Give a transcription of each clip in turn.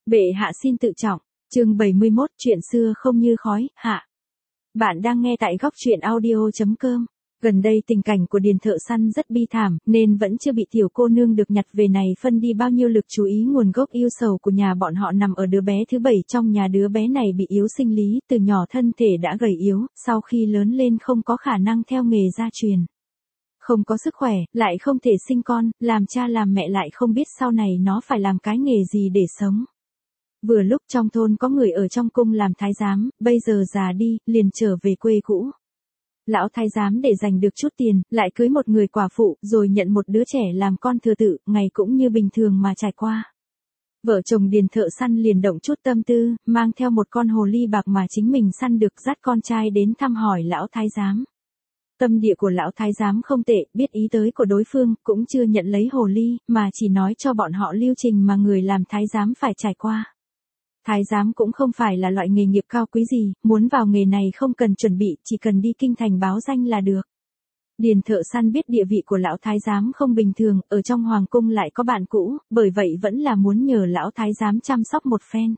Bệ hạ xin tự trọng. Chương 71, chuyện xưa không như khói, hạ. Bạn đang nghe tại góc truyện audio.com. Gần đây tình cảnh của Điền thợ săn rất bi thảm, nên vẫn chưa bị tiểu cô nương được nhặt về này phân đi bao nhiêu lực chú ý. Nguồn gốc yêu sầu của nhà bọn họ nằm ở đứa bé thứ 7 trong nhà. Đứa bé này bị yếu sinh lý, từ nhỏ thân thể đã gầy yếu, sau khi lớn lên không có khả năng theo nghề gia truyền. Không có sức khỏe, lại không thể sinh con, làm cha làm mẹ lại không biết sau này nó phải làm cái nghề gì để sống. Vừa lúc trong thôn có người ở trong cung làm thái giám, bây giờ già đi, liền trở về quê cũ. Lão thái giám để dành được chút tiền, lại cưới một người quả phụ, rồi nhận một đứa trẻ làm con thừa tự, ngày cũng như bình thường mà trải qua. Vợ chồng Điền thợ săn liền động chút tâm tư, mang theo một con hồ ly bạc mà chính mình săn được, dắt con trai đến thăm hỏi lão thái giám. Tâm địa của lão thái giám không tệ, biết ý tới của đối phương, cũng chưa nhận lấy hồ ly, mà chỉ nói cho bọn họ lưu trình mà người làm thái giám phải trải qua. Thái giám cũng không phải là loại nghề nghiệp cao quý gì, muốn vào nghề này không cần chuẩn bị, chỉ cần đi kinh thành báo danh là được. Điền thợ săn biết địa vị của lão thái giám không bình thường, ở trong hoàng cung lại có bạn cũ, bởi vậy vẫn là muốn nhờ lão thái giám chăm sóc một phen.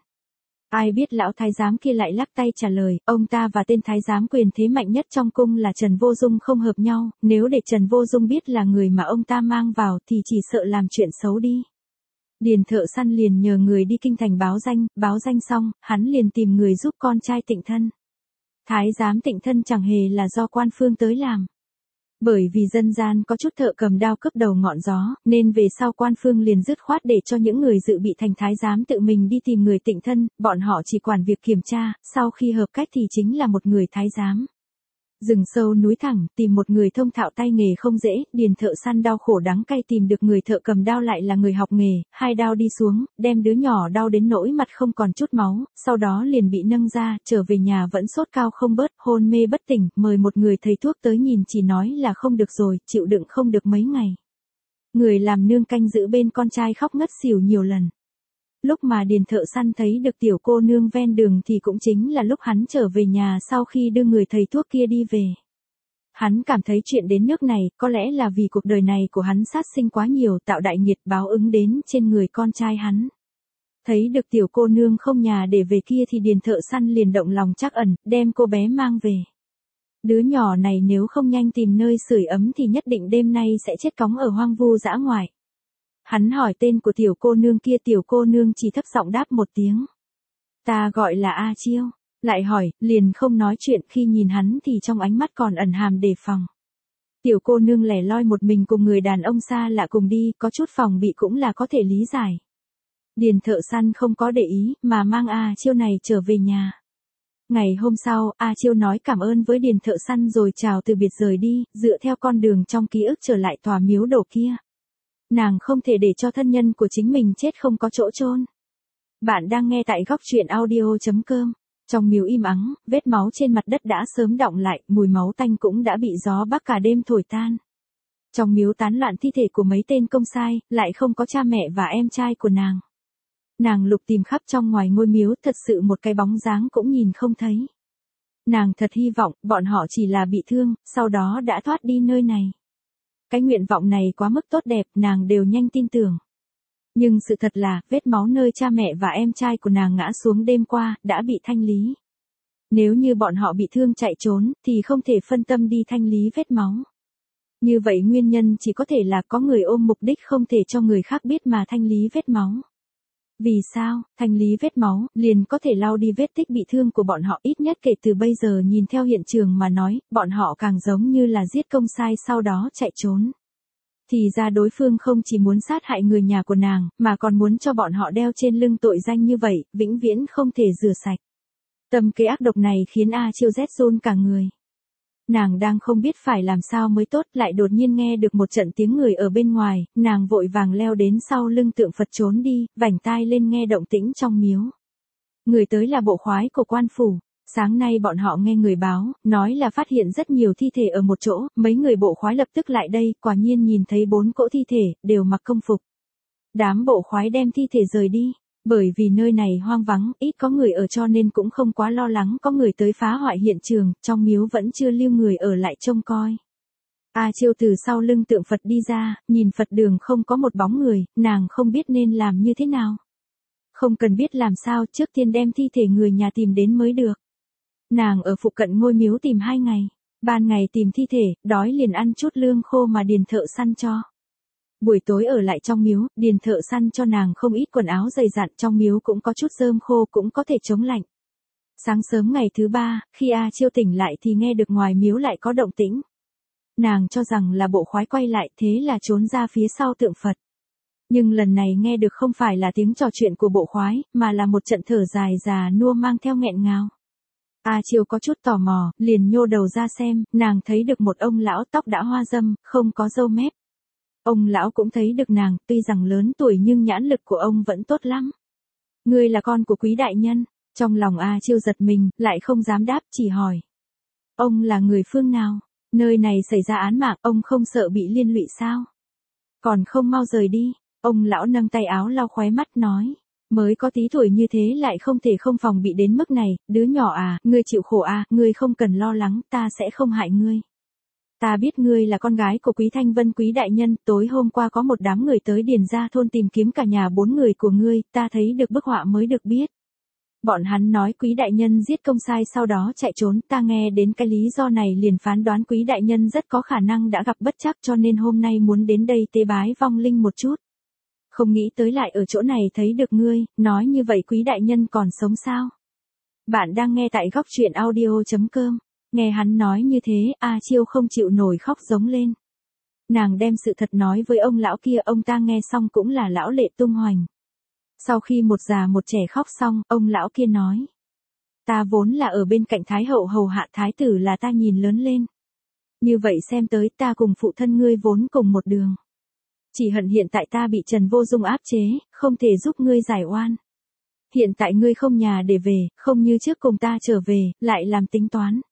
Ai biết lão thái giám kia lại lắc tay trả lời, ông ta và tên thái giám quyền thế mạnh nhất trong cung là Trần Vô Dung không hợp nhau, nếu để Trần Vô Dung biết là người mà ông ta mang vào thì chỉ sợ làm chuyện xấu đi. Điền thợ săn liền nhờ người đi kinh thành báo danh xong, hắn liền tìm người giúp con trai tịnh thân. Thái giám tịnh thân chẳng hề là do quan phương tới làm. Bởi vì dân gian có chút thợ cầm đao cướp đầu ngọn gió, nên về sau quan phương liền dứt khoát để cho những người dự bị thành thái giám tự mình đi tìm người tịnh thân, bọn họ chỉ quản việc kiểm tra, sau khi hợp cách thì chính là một người thái giám. Rừng sâu núi thẳng, tìm một người thông thạo tay nghề không dễ, Điền thợ săn đau khổ đắng cay tìm được người thợ cầm đao lại là người học nghề, hai đao đi xuống, đem đứa nhỏ đau đến nỗi mặt không còn chút máu, sau đó liền bị nâng ra, trở về nhà vẫn sốt cao không bớt, hôn mê bất tỉnh, mời một người thầy thuốc tới nhìn chỉ nói là không được rồi, chịu đựng không được mấy ngày. Người làm nương canh giữ bên con trai khóc ngất xỉu nhiều lần. Lúc mà Điền thợ săn thấy được tiểu cô nương ven đường thì cũng chính là lúc hắn trở về nhà sau khi đưa người thầy thuốc kia đi về. Hắn cảm thấy chuyện đến nước này, có lẽ là vì cuộc đời này của hắn sát sinh quá nhiều, tạo đại nghiệt báo ứng đến trên người con trai hắn. Thấy được tiểu cô nương không nhà để về kia thì Điền thợ săn liền động lòng trắc ẩn, đem cô bé mang về. Đứa nhỏ này nếu không nhanh tìm nơi sưởi ấm thì nhất định đêm nay sẽ chết cóng ở hoang vu dã ngoại. Hắn hỏi tên của tiểu cô nương kia, tiểu cô nương chỉ thấp giọng đáp một tiếng. Ta gọi là A Chiêu. Lại hỏi, liền không nói chuyện, khi nhìn hắn thì trong ánh mắt còn ẩn hàm đề phòng. Tiểu cô nương lẻ loi một mình cùng người đàn ông xa lạ cùng đi, có chút phòng bị cũng là có thể lý giải. Điền thợ săn không có để ý, mà mang A Chiêu này trở về nhà. Ngày hôm sau, A Chiêu nói cảm ơn với Điền thợ săn rồi chào từ biệt rời đi, dựa theo con đường trong ký ức trở lại tòa miếu đổ kia. Nàng không thể để cho thân nhân của chính mình chết không có chỗ chôn. Bạn đang nghe tại góc truyện audio.com. Trong miếu im ắng, vết máu trên mặt đất đã sớm đọng lại, mùi máu tanh cũng đã bị gió bắc cả đêm thổi tan. Trong miếu tán loạn thi thể của mấy tên công sai, lại không có cha mẹ và em trai của nàng. Nàng lục tìm khắp trong ngoài ngôi miếu, thật sự một cái bóng dáng cũng nhìn không thấy. Nàng thật hy vọng, bọn họ chỉ là bị thương, sau đó đã thoát đi nơi này. Cái nguyện vọng này quá mức tốt đẹp, nàng đều nhanh tin tưởng. Nhưng sự thật là, vết máu nơi cha mẹ và em trai của nàng ngã xuống đêm qua, đã bị thanh lý. Nếu như bọn họ bị thương chạy trốn, thì không thể phân tâm đi thanh lý vết máu. Như vậy nguyên nhân chỉ có thể là có người ôm mục đích không thể cho người khác biết mà thanh lý vết máu. Vì sao, thanh lý vết máu, liền có thể lau đi vết tích bị thương của bọn họ, ít nhất kể từ bây giờ nhìn theo hiện trường mà nói, bọn họ càng giống như là giết công sai sau đó chạy trốn. Thì ra đối phương không chỉ muốn sát hại người nhà của nàng, mà còn muốn cho bọn họ đeo trên lưng tội danh như vậy, vĩnh viễn không thể rửa sạch. Tâm kế ác độc này khiến A Chiêu rét run cả người. Nàng đang không biết phải làm sao mới tốt, lại đột nhiên nghe được một trận tiếng người ở bên ngoài, nàng vội vàng leo đến sau lưng tượng Phật trốn đi, vảnh tai lên nghe động tĩnh trong miếu. Người tới là bộ khoái của quan phủ. Sáng nay bọn họ nghe người báo, nói là phát hiện rất nhiều thi thể ở một chỗ, mấy người bộ khoái lập tức lại đây, quả nhiên nhìn thấy 4 cỗ thi thể, đều mặc công phục. Đám bộ khoái đem thi thể rời đi. Bởi vì nơi này hoang vắng, ít có người ở cho nên cũng không quá lo lắng có người tới phá hoại hiện trường, trong miếu vẫn chưa lưu người ở lại trông coi. A Chiêu từ sau lưng tượng Phật đi ra, nhìn Phật đường không có một bóng người, nàng không biết nên làm như thế nào. Không cần biết làm sao, trước tiên đem thi thể người nhà tìm đến mới được. Nàng ở phụ cận ngôi miếu tìm 2 ngày. Ban ngày tìm thi thể, đói liền ăn chút lương khô mà điền thợ săn cho. Buổi tối ở lại trong miếu, điền thợ săn cho nàng không ít quần áo dày dặn, trong miếu cũng có chút rơm khô cũng có thể chống lạnh. Sáng sớm ngày thứ 3, khi A Chiêu tỉnh lại thì nghe được ngoài miếu lại có động tĩnh. Nàng cho rằng là bộ khoái quay lại, thế là trốn ra phía sau tượng Phật. Nhưng lần này nghe được không phải là tiếng trò chuyện của bộ khoái, mà là một trận thở dài già nua mang theo nghẹn ngào. A Chiêu có chút tò mò, liền nhô đầu ra xem, nàng thấy được một ông lão tóc đã hoa râm, không có râu mép. Ông lão cũng thấy được nàng, tuy rằng lớn tuổi nhưng nhãn lực của ông vẫn tốt lắm. Ngươi là con của Quý đại nhân. Trong lòng A Chiêu giật mình, lại không dám đáp, chỉ hỏi. Ông là người phương nào? Nơi này xảy ra án mạng, ông không sợ bị liên lụy sao? Còn không mau rời đi. Ông lão nâng tay áo lau khóe mắt nói. Mới có tí tuổi như thế lại không thể không phòng bị đến mức này, đứa nhỏ à, ngươi chịu khổ à, ngươi không cần lo lắng, ta sẽ không hại ngươi. Ta biết ngươi là con gái của Quý Thanh Vân Quý đại nhân, tối hôm qua có một đám người tới Điền Gia thôn tìm kiếm cả nhà 4 người của ngươi, ta thấy được bức họa mới được biết. Bọn hắn nói Quý đại nhân giết công sai sau đó chạy trốn, ta nghe đến cái lý do này liền phán đoán Quý đại nhân rất có khả năng đã gặp bất trắc cho nên hôm nay muốn đến đây tế bái vong linh một chút. Không nghĩ tới lại ở chỗ này thấy được ngươi, nói như vậy Quý đại nhân còn sống sao? Bạn đang nghe tại góc truyện audio.com. Nghe hắn nói như thế, A Chiêu không chịu nổi khóc giống lên. Nàng đem sự thật nói với ông lão kia, ông ta nghe xong cũng là lão lệ tung hoành. Sau khi một già một trẻ khóc xong, ông lão kia nói. Ta vốn là ở bên cạnh Thái hậu hầu hạ thái tử là ta nhìn lớn lên. Như vậy xem tới ta cùng phụ thân ngươi vốn cùng một đường. Chỉ hận hiện tại ta bị Trần Vô Dung áp chế, không thể giúp ngươi giải oan. Hiện tại ngươi không nhà để về, không như trước cùng ta trở về, lại làm tính toán.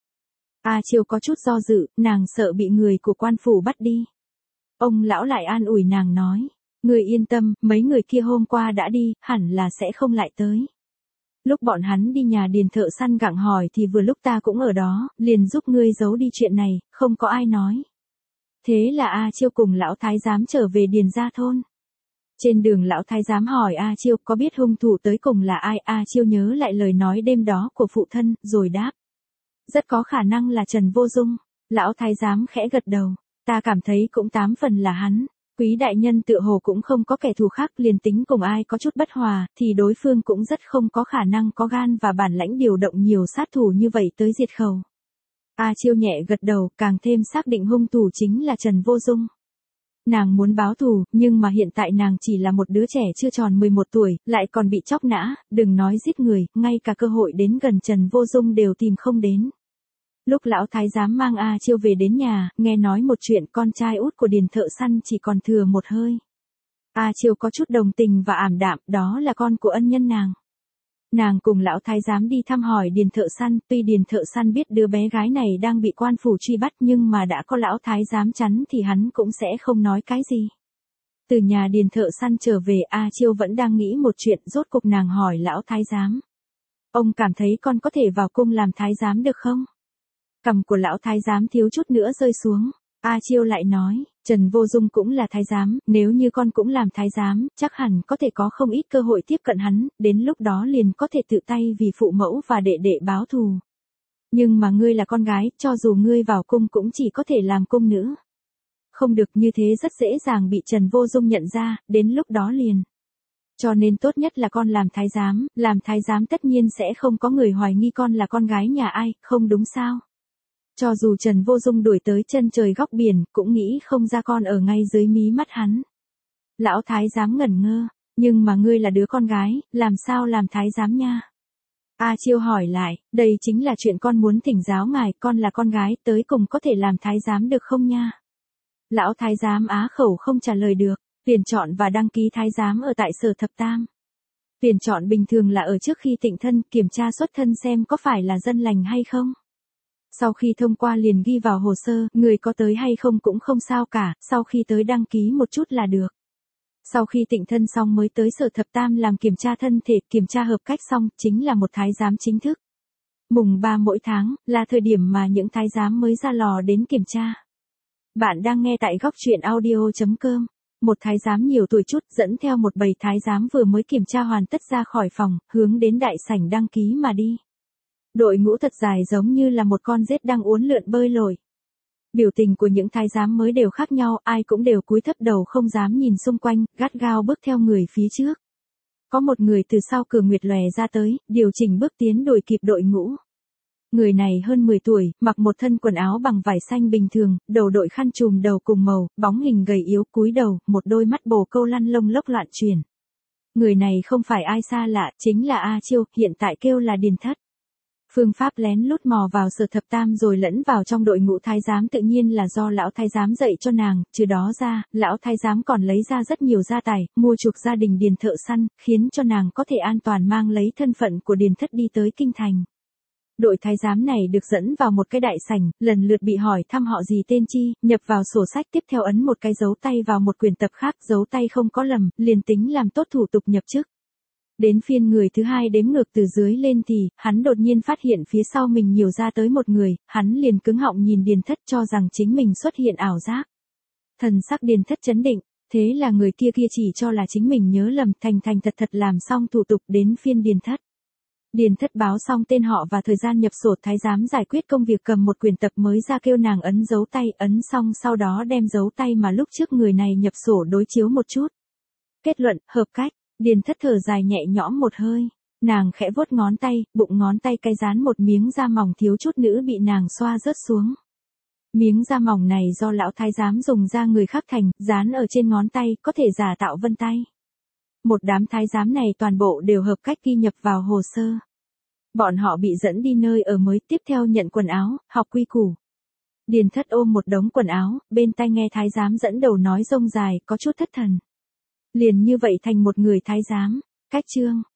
A Chiêu có chút do dự, nàng sợ bị người của quan phủ bắt đi. Ông lão lại an ủi nàng nói. Ngươi yên tâm, mấy người kia hôm qua đã đi, hẳn là sẽ không lại tới. Lúc bọn hắn đi nhà điền thợ săn gặng hỏi thì vừa lúc ta cũng ở đó, liền giúp ngươi giấu đi chuyện này, không có ai nói. Thế là A Chiêu cùng lão thái giám trở về Điền Gia thôn. Trên đường lão thái giám hỏi A Chiêu có biết hung thủ tới cùng là ai, A Chiêu nhớ lại lời nói đêm đó của phụ thân, rồi đáp. Rất có khả năng là Trần Vô Dung. Lão thái giám khẽ gật đầu, ta cảm thấy cũng 8 phần là hắn. Quý đại nhân tựa hồ cũng không có kẻ thù khác, liền tính cùng ai có chút bất hòa, thì đối phương cũng rất không có khả năng có gan và bản lãnh điều động nhiều sát thủ như vậy tới diệt khẩu. A Chiêu nhẹ gật đầu, càng thêm xác định hung thủ chính là Trần Vô Dung. Nàng muốn báo thù, nhưng mà hiện tại nàng chỉ là một đứa trẻ chưa tròn 11 tuổi, lại còn bị chóc nã, đừng nói giết người, ngay cả cơ hội đến gần Trần Vô Dung đều tìm không đến. Lúc lão thái giám mang A Chiêu về đến nhà, nghe nói một chuyện con trai út của điền thợ săn chỉ còn thừa một hơi. A Chiêu có chút đồng tình và ảm đạm, đó là con của ân nhân nàng. Nàng cùng lão thái giám đi thăm hỏi điền thợ săn, tuy điền thợ săn biết đứa bé gái này đang bị quan phủ truy bắt nhưng mà đã có lão thái giám chắn thì hắn cũng sẽ không nói cái gì. Từ nhà điền thợ săn trở về, A Chiêu vẫn đang nghĩ một chuyện, rốt cục nàng hỏi lão thái giám. Ông cảm thấy con có thể vào cung làm thái giám được không? Cằm của lão thái giám thiếu chút nữa rơi xuống. A Chiêu lại nói, Trần Vô Dung cũng là thái giám, nếu như con cũng làm thái giám, chắc hẳn có thể có không ít cơ hội tiếp cận hắn, đến lúc đó liền có thể tự tay vì phụ mẫu và đệ đệ báo thù. Nhưng mà ngươi là con gái, cho dù ngươi vào cung cũng chỉ có thể làm cung nữ. Không được, như thế rất dễ dàng bị Trần Vô Dung nhận ra, đến lúc đó liền. Cho nên tốt nhất là con làm thái giám tất nhiên sẽ không có người hoài nghi con là con gái nhà ai, không đúng sao? Cho dù Trần Vô Dung đuổi tới chân trời góc biển, cũng nghĩ không ra con ở ngay dưới mí mắt hắn. Lão thái giám ngẩn ngơ, nhưng mà ngươi là đứa con gái, làm sao làm thái giám nha? A Chiêu hỏi lại, đây chính là chuyện con muốn thỉnh giáo ngài, con là con gái, tới cùng có thể làm thái giám được không nha? Lão thái giám á khẩu không trả lời được, tuyển chọn và đăng ký thái giám ở tại Sở Thập Tam. Tuyển chọn bình thường là ở trước khi tịnh thân, kiểm tra xuất thân xem có phải là dân lành hay không. Sau khi thông qua liền ghi vào hồ sơ, người có tới hay không cũng không sao cả, sau khi tới đăng ký một chút là được. Sau khi tịnh thân xong mới tới Sở Thập Tam làm kiểm tra thân thể, kiểm tra hợp cách xong, chính là một thái giám chính thức. Mùng 3 mỗi tháng, là thời điểm mà những thái giám mới ra lò đến kiểm tra. Bạn đang nghe tại góc truyện audio.com. Một thái giám nhiều tuổi chút dẫn theo một bầy thái giám vừa mới kiểm tra hoàn tất ra khỏi phòng, hướng đến đại sảnh đăng ký mà đi. Đội ngũ thật dài giống như là một con rết đang uốn lượn bơi lội. Biểu tình của những thái giám mới đều khác nhau, ai cũng đều cúi thấp đầu không dám nhìn xung quanh, gắt gao bước theo người phía trước. Có một người từ sau cửa nguyệt lòe ra tới, điều chỉnh bước tiến đuổi kịp đội ngũ. Người này hơn 10 tuổi, mặc một thân quần áo bằng vải xanh bình thường, đầu đội khăn trùm đầu cùng màu, bóng hình gầy yếu cúi đầu, một đôi mắt bồ câu lăn lông lốc loạn chuyển. Người này không phải ai xa lạ, chính là A Chiêu, hiện tại kêu là Điền Thất. Phương pháp lén lút mò vào Sở Thập Tam rồi lẫn vào trong đội ngũ thái giám tự nhiên là do lão thái giám dạy cho nàng, trừ đó ra, lão thái giám còn lấy ra rất nhiều gia tài, mua chuộc gia đình Điền thợ săn, khiến cho nàng có thể an toàn mang lấy thân phận của Điền Thất đi tới kinh thành. Đội thái giám này được dẫn vào một cái đại sảnh, lần lượt bị hỏi thăm họ gì tên chi, nhập vào sổ sách tiếp theo ấn một cái dấu tay vào một quyển tập khác, dấu tay không có lầm, liền tính làm tốt thủ tục nhập chức. Đến phiên người thứ hai đếm ngược từ dưới lên thì, hắn đột nhiên phát hiện phía sau mình nhiều ra tới một người, hắn liền cứng họng nhìn Điền Thất cho rằng chính mình xuất hiện ảo giác. Thần sắc Điền Thất chấn định, thế là người kia chỉ cho là chính mình nhớ lầm, thành thật làm xong thủ tục đến phiên Điền Thất. Điền Thất báo xong tên họ và thời gian nhập sổ, thái giám giải quyết công việc cầm một quyển tập mới ra kêu nàng ấn dấu tay, ấn xong sau đó đem dấu tay mà lúc trước người này nhập sổ đối chiếu một chút. Kết luận, hợp cách. Điền Thất thở dài nhẹ nhõm một hơi, nàng khẽ vuốt ngón tay, bụng ngón tay cay dán một miếng da mỏng thiếu chút nữa bị nàng xoa rớt xuống. Miếng da mỏng này do lão thái giám dùng da người khác thành, dán ở trên ngón tay, có thể giả tạo vân tay. Một đám thái giám này toàn bộ đều hợp cách ghi nhập vào hồ sơ. Bọn họ bị dẫn đi nơi ở mới, tiếp theo nhận quần áo, học quy củ. Điền Thất ôm một đống quần áo, bên tai nghe thái giám dẫn đầu nói rông dài, có chút thất thần. Liền như vậy thành một người thái giám. Cách chương